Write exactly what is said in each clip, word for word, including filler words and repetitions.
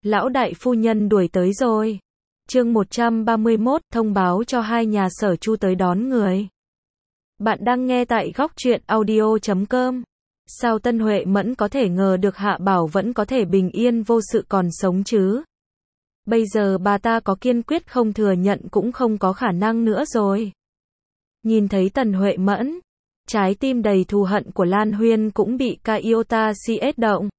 lão đại phu nhân đuổi tới rồi. Chương một trăm ba mươi mốt, thông báo cho hai nhà Sở Chu tới đón người. Bạn đang nghe tại góc truyện audio chấm com. Sao Tân Huệ Mẫn có thể ngờ được Hạ Bảo vẫn có thể bình yên vô sự còn sống chứ? Bây giờ bà ta có kiên quyết không thừa nhận cũng không có khả năng nữa rồi. Nhìn thấy Tần Huệ Mẫn, trái tim đầy thù hận của Lan Huyên cũng bị ca iota cs động.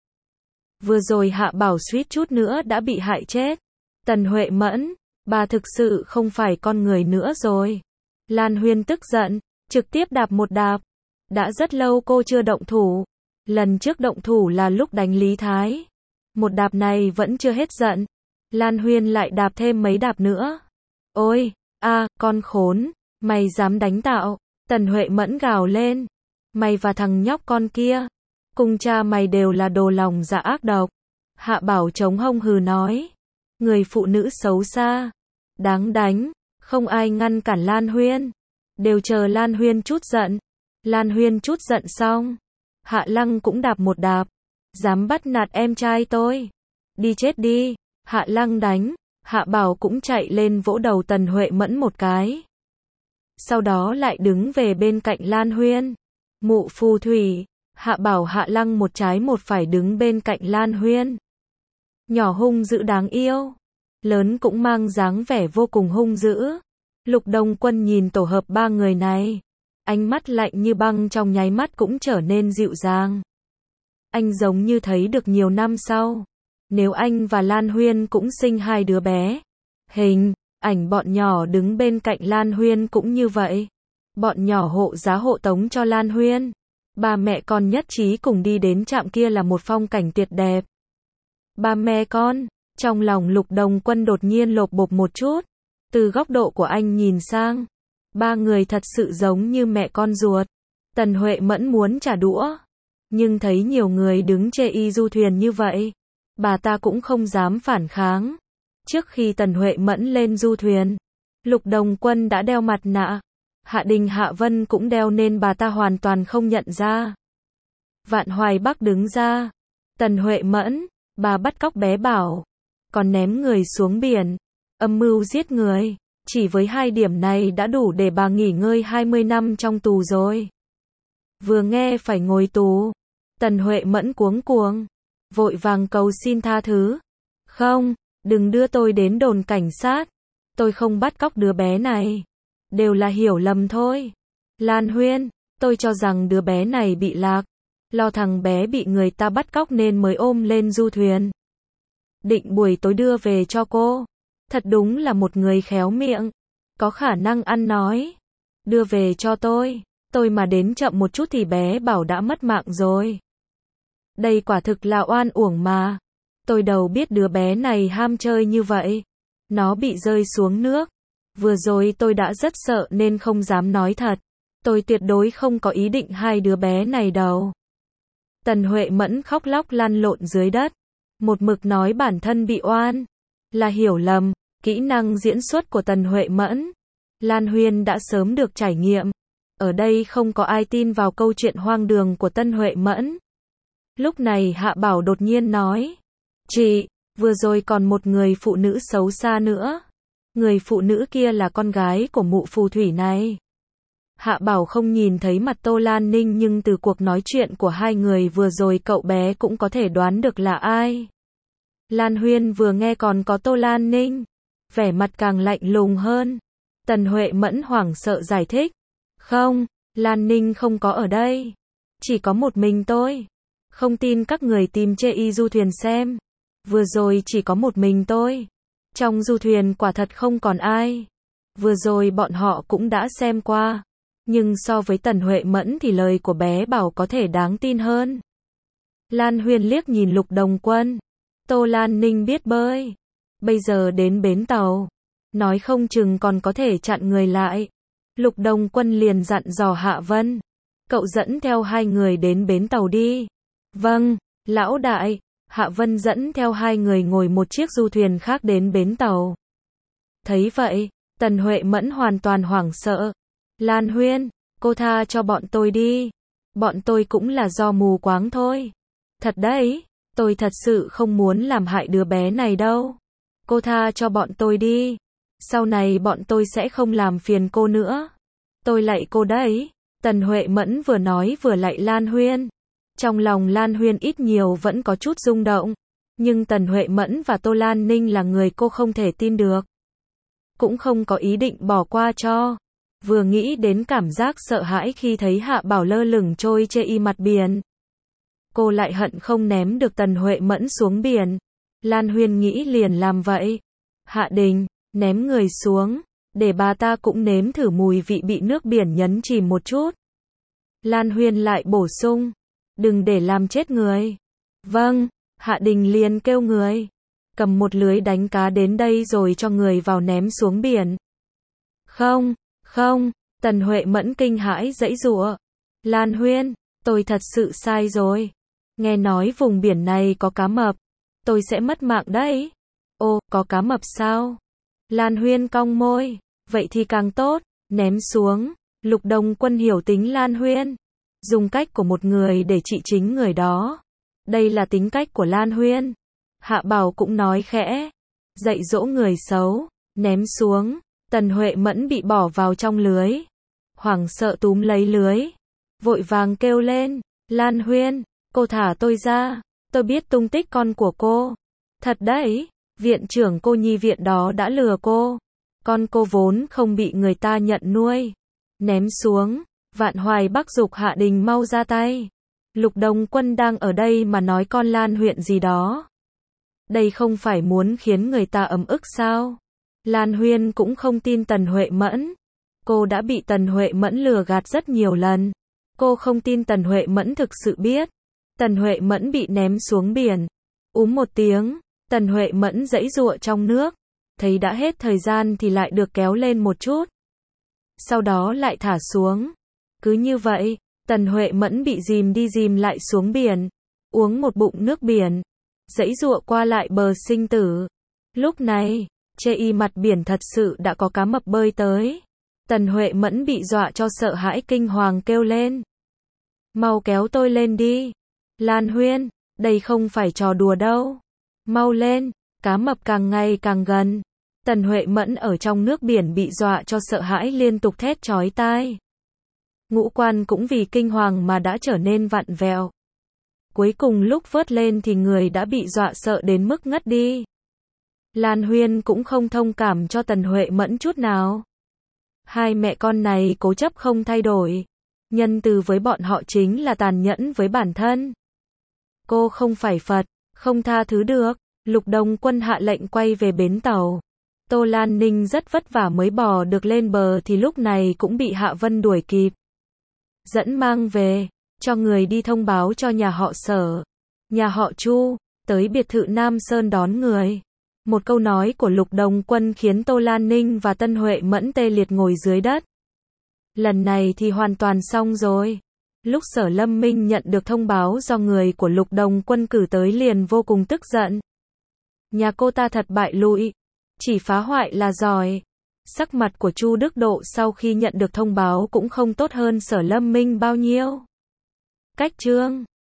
Vừa rồi Hạ Bảo suýt chút nữa đã bị hại chết. Tần Huệ Mẫn, bà thực sự không phải con người nữa rồi. Lan Huyên tức giận, trực tiếp đạp một đạp. Đã rất lâu cô chưa động thủ. Lần trước động thủ là lúc đánh Lý Thái. Một đạp này vẫn chưa hết giận. Lan Huyên lại đạp thêm mấy đạp nữa. Ôi, a, con khốn, mày dám đánh tạo. Tần Huệ Mẫn gào lên. Mày và thằng nhóc con kia, cùng cha mày đều là đồ lòng dạ ác độc. Hạ Bảo chống hông hừ nói. Người phụ nữ xấu xa, đáng đánh, không ai ngăn cản Lan Huyên. Đều chờ Lan Huyên chút giận. Lan Huyên chút giận xong, Hạ Lăng cũng đạp một đạp. Dám bắt nạt em trai tôi, đi chết đi. Hạ Lăng đánh, Hạ Bảo cũng chạy lên vỗ đầu Tần Huệ Mẫn một cái. Sau đó lại đứng về bên cạnh Lan Huyên. Mụ phù thủy, Hạ Bảo Hạ Lăng một trái một phải đứng bên cạnh Lan Huyên. Nhỏ hung dữ đáng yêu, lớn cũng mang dáng vẻ vô cùng hung dữ. Lục Đông Quân nhìn tổ hợp ba người này, ánh mắt lạnh như băng trong nháy mắt cũng trở nên dịu dàng. Anh giống như thấy được nhiều năm sau, nếu anh và Lan Huyên cũng sinh hai đứa bé. Hình ảnh bọn nhỏ đứng bên cạnh Lan Huyên cũng như vậy. Bọn nhỏ hộ giá hộ tống cho Lan Huyên. Ba mẹ con nhất trí cùng đi đến trạm kia là một phong cảnh tuyệt đẹp. Ba mẹ con, trong lòng Lục Đông Quân đột nhiên lột bột một chút. Từ góc độ của anh nhìn sang, ba người thật sự giống như mẹ con ruột. Tần Huệ Mẫn muốn trả đũa, nhưng thấy nhiều người đứng chê y du thuyền như vậy, bà ta cũng không dám phản kháng. Trước khi Tần Huệ Mẫn lên du thuyền, Lục Đông Quân đã đeo mặt nạ. Hạ Đình Hạ Vân cũng đeo nên bà ta hoàn toàn không nhận ra. Vạn Hoài Bắc đứng ra. Tần Huệ Mẫn, bà bắt cóc bé Bảo, còn ném người xuống biển, âm mưu giết người. Chỉ với hai điểm này đã đủ để bà nghỉ ngơi hai mươi năm trong tù rồi. Vừa nghe phải ngồi tù, Tần Huệ Mẫn cuống cuồng, vội vàng cầu xin tha thứ. Không, đừng đưa tôi đến đồn cảnh sát. Tôi không bắt cóc đứa bé này. Đều là hiểu lầm thôi. Lan Huyên, tôi cho rằng đứa bé này bị lạc. Lo thằng bé bị người ta bắt cóc nên mới ôm lên du thuyền. Định buổi tối đưa về cho cô. Thật đúng là một người khéo miệng. Có khả năng ăn nói. Đưa về cho tôi. Tôi mà đến chậm một chút thì bé Bảo đã mất mạng rồi. Đây quả thực là oan uổng mà. Tôi đâu biết đứa bé này ham chơi như vậy. Nó bị rơi xuống nước. Vừa rồi tôi đã rất sợ nên không dám nói thật. Tôi tuyệt đối không có ý định hai đứa bé này đâu. Tần Huệ Mẫn khóc lóc lăn lộn dưới đất. Một mực nói bản thân bị oan. Là hiểu lầm. Kỹ năng diễn xuất của Tần Huệ Mẫn, Lan Huyên đã sớm được trải nghiệm. Ở đây không có ai tin vào câu chuyện hoang đường của Tần Huệ Mẫn. Lúc này Hạ Bảo đột nhiên nói. Chị, vừa rồi còn một người phụ nữ xấu xa nữa. Người phụ nữ kia là con gái của mụ phù thủy này. Hạ Bảo không nhìn thấy mặt Tô Lan Ninh nhưng từ cuộc nói chuyện của hai người vừa rồi cậu bé cũng có thể đoán được là ai. Lan Huyên vừa nghe còn có Tô Lan Ninh, vẻ mặt càng lạnh lùng hơn. Tần Huệ Mẫn hoảng sợ giải thích. Không, Lan Ninh không có ở đây. Chỉ có một mình tôi. Không tin các người tìm chê y du thuyền xem. Vừa rồi chỉ có một mình tôi. Trong du thuyền quả thật không còn ai. Vừa rồi bọn họ cũng đã xem qua. Nhưng so với Tần Huệ Mẫn thì lời của bé Bảo có thể đáng tin hơn. Lan Huyên liếc nhìn Lục Đông Quân. Tô Lan Ninh biết bơi. Bây giờ đến bến tàu. Nói không chừng còn có thể chặn người lại. Lục Đông Quân liền dặn dò Hạ Vân. Cậu dẫn theo hai người đến bến tàu đi. Vâng, lão đại. Hạ Vân dẫn theo hai người ngồi một chiếc du thuyền khác đến bến tàu. Thấy vậy, Tần Huệ Mẫn hoàn toàn hoảng sợ. Lan Huyên, cô tha cho bọn tôi đi. Bọn tôi cũng là do mù quáng thôi. Thật đấy, Tôi thật sự không muốn làm hại đứa bé này đâu. Cô tha cho bọn tôi đi. Sau này bọn tôi sẽ không làm phiền cô nữa. Tôi lạy cô đấy. Tần Huệ Mẫn vừa nói vừa lạy Lan Huyên. Trong lòng Lan Huyên ít nhiều vẫn có chút rung động. Nhưng Tần Huệ Mẫn và Tô Lan Ninh là người cô không thể tin được. Cũng không có ý định bỏ qua cho. Vừa nghĩ đến cảm giác sợ hãi khi thấy Hạ Bảo lơ lửng trôi trên y mặt biển. Cô lại hận không ném được Tần Huệ Mẫn xuống biển. Lan Huyên nghĩ liền làm vậy. Hạ Đình, ném người xuống, để bà ta cũng nếm thử mùi vị bị nước biển nhấn chìm một chút. Lan Huyên lại bổ sung, đừng để làm chết người. Vâng, Hạ Đình liền kêu người, cầm một lưới đánh cá đến đây rồi cho người vào ném xuống biển. Không, không, Tần Huệ Mẫn kinh hãi giãy giụa. Lan Huyên, tôi thật sự sai rồi. Nghe nói vùng biển này có cá mập, tôi sẽ mất mạng đấy. Ô, có cá mập sao? Lan Huyên cong môi, vậy thì càng tốt, ném xuống. Lục Đồng Quân hiểu tính Lan Huyên, dùng cách của một người để trị chính người đó. Đây là tính cách của Lan Huyên. Hạ Bảo cũng nói khẽ, dạy dỗ người xấu, ném xuống. Tần Huệ Mẫn bị bỏ vào trong lưới, hoảng sợ túm lấy lưới, vội vàng kêu lên, Lan Huyên, cô thả tôi ra, tôi biết tung tích con của cô. Thật đấy, viện trưởng cô nhi viện đó đã lừa cô. Con cô vốn không bị người ta nhận nuôi. Ném xuống. Vạn Hoài Bắc giục Hạ Đình mau ra tay. Lục Đồng Quân đang ở đây mà nói con Lan Huyên gì đó. Đây không phải muốn khiến người ta ấm ức sao? Lan Huyên cũng không tin Tần Huệ Mẫn. Cô đã bị Tần Huệ Mẫn lừa gạt rất nhiều lần. Cô không tin Tần Huệ Mẫn thực sự biết. Tần Huệ Mẫn bị ném xuống biển. Úm một tiếng, Tần Huệ Mẫn giãy giụa trong nước. Thấy đã hết thời gian thì lại được kéo lên một chút. Sau đó lại thả xuống. Cứ như vậy, Tần Huệ Mẫn bị dìm đi dìm lại xuống biển. Uống một bụng nước biển. Giãy giụa qua lại bờ sinh tử. Lúc này, trên y mặt biển thật sự đã có cá mập bơi tới. Tần Huệ Mẫn bị dọa cho sợ hãi kinh hoàng kêu lên. Mau kéo tôi lên đi. Lan Huyên, đây không phải trò đùa đâu. Mau lên, cá mập càng ngày càng gần. Tần Huệ Mẫn ở trong nước biển bị dọa cho sợ hãi liên tục thét chói tai. Ngũ quan cũng vì kinh hoàng mà đã trở nên vặn vẹo. Cuối cùng lúc vớt lên thì người đã bị dọa sợ đến mức ngất đi. Lan Huyên cũng không thông cảm cho Tần Huệ Mẫn chút nào. Hai mẹ con này cố chấp không thay đổi. Nhân từ với bọn họ chính là tàn nhẫn với bản thân. Cô không phải Phật, không tha thứ được. Lục Đồng Quân hạ lệnh quay về bến tàu. Tô Lan Ninh rất vất vả mới bò được lên bờ thì lúc này cũng bị Hạ Vân đuổi kịp. Dẫn mang về, cho người đi thông báo cho nhà họ Sở, nhà họ Chu, tới biệt thự Nam Sơn đón người. Một câu nói của Lục Đồng Quân khiến Tô Lan Ninh và Tân Huệ Mẫn tê liệt ngồi dưới đất. Lần này thì hoàn toàn xong rồi. Lúc Sở Lâm Minh nhận được thông báo do người của Lục Đồng Quân cử tới liền vô cùng tức giận. Nhà cô ta thật bại lụi, chỉ phá hoại là giỏi. Sắc mặt của Chu Đức Độ sau khi nhận được thông báo cũng không tốt hơn Sở Lâm Minh bao nhiêu. Cách chương